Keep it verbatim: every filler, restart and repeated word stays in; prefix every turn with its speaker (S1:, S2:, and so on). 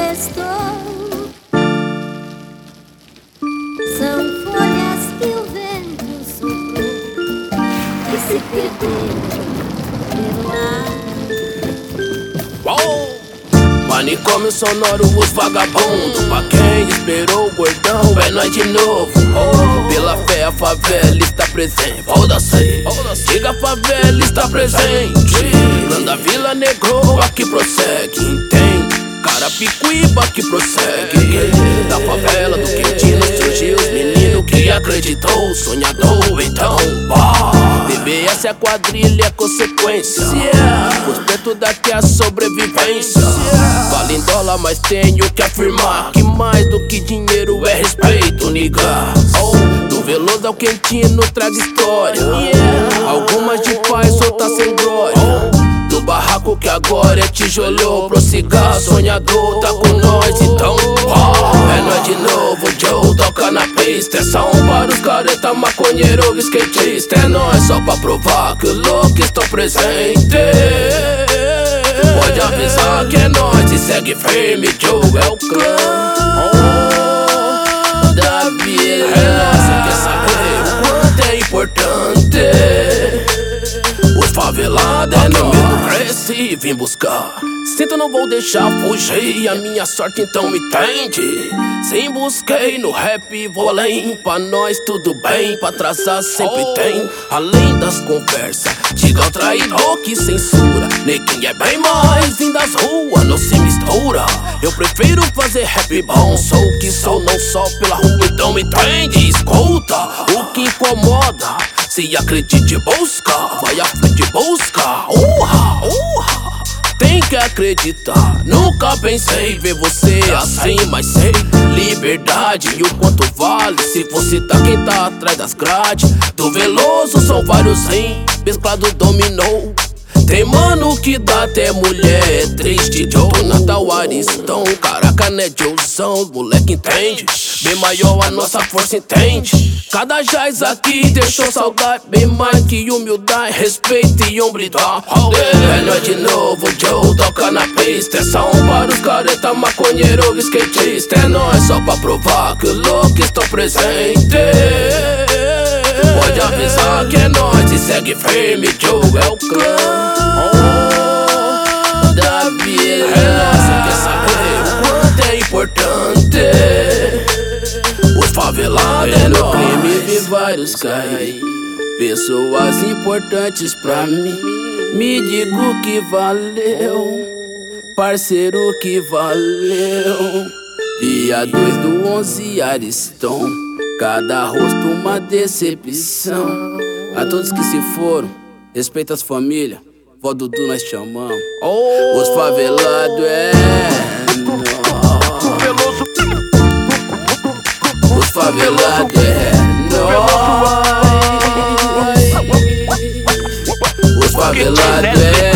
S1: estou. São folhas que o vento soprou e se perderam pelo ar.
S2: Uou! Manicômio sonoro, os vagabundos. Pra quem esperou o gordão, é nós de novo. Oh, pela fé a favela está presente. Foda-se, siga a favela está presente. Plano da Vila Negro, aqui prossegue. Entende? Carapicuíba que prossegue. Da favela do Quintino surgiu os meninos que acreditou, sonhador, então bah. B B S é quadrilha, é consequência. Os pretos daqui é a sobrevivência. Vale em dólar, mas tenho que afirmar que mais do que dinheiro é respeito, nigga. Do Veloso ao Quintino traz história. Algumas de paz, outras sem glória. Do barraco que agora é tijolão, prossiga, sonhador, tá com nós, então oh, é nós de novo, Joe toca na pista. É som para os careta, maconheiro, skatista. É nós só pra provar que o louco estou presente. Pode avisar que é nós e segue firme, Joe é o clã oh, da vida. É nós que quer saber o quanto é importante. Os favelados é no mesmo cresce e vim buscar. Sinto, não vou deixar fugir a minha sorte, então me entende. Sim, busquei no rap, vou além. Pra nós tudo bem, pra atrasar sempre oh. tem. Além das conversas, diga ao traidor que censura. Neguinho é bem mais, vim das ruas, não se mistura. Eu prefiro fazer rap bom, sou o que sou, não só pela rua, então me entende. Escuta o que incomoda. Se acredite, busca, vai à frente, busca. Urra, urra. Tem que acreditar. Nunca pensei ver você assim, mas sei liberdade e o quanto vale. Se você tá quem tá atrás das grades. Do Veloso são vários rins, mesclado dominou. Tem mano que dá até mulher, é triste. Joe, Natal, Aristão, caraca, né, Joezão, os moleque entende. Bem maior a nossa força, entende. Cada jazz aqui deixou saudade, bem mais que humildade, respeito e hombridade. É nós de novo, Joe toca na pista. É som para os careta, maconheiro, skatista. É nós só pra provar que o louco estou presente. Pode avisar que é nós e segue firme, Joe é o clã oh, da vida. É nós que quer saber o quanto é importante. Os favelados é no crime, vi vários cair. Pessoas importantes pra mim. Me digo que valeu, parceiro que valeu. Dia dois do onze, Ariston. Cada rosto uma decepção. A todos que se foram, respeita as famílias. Vó Dudu nós chamamos oh. Os favelados é nós. Os favelados é nós. Os favelados é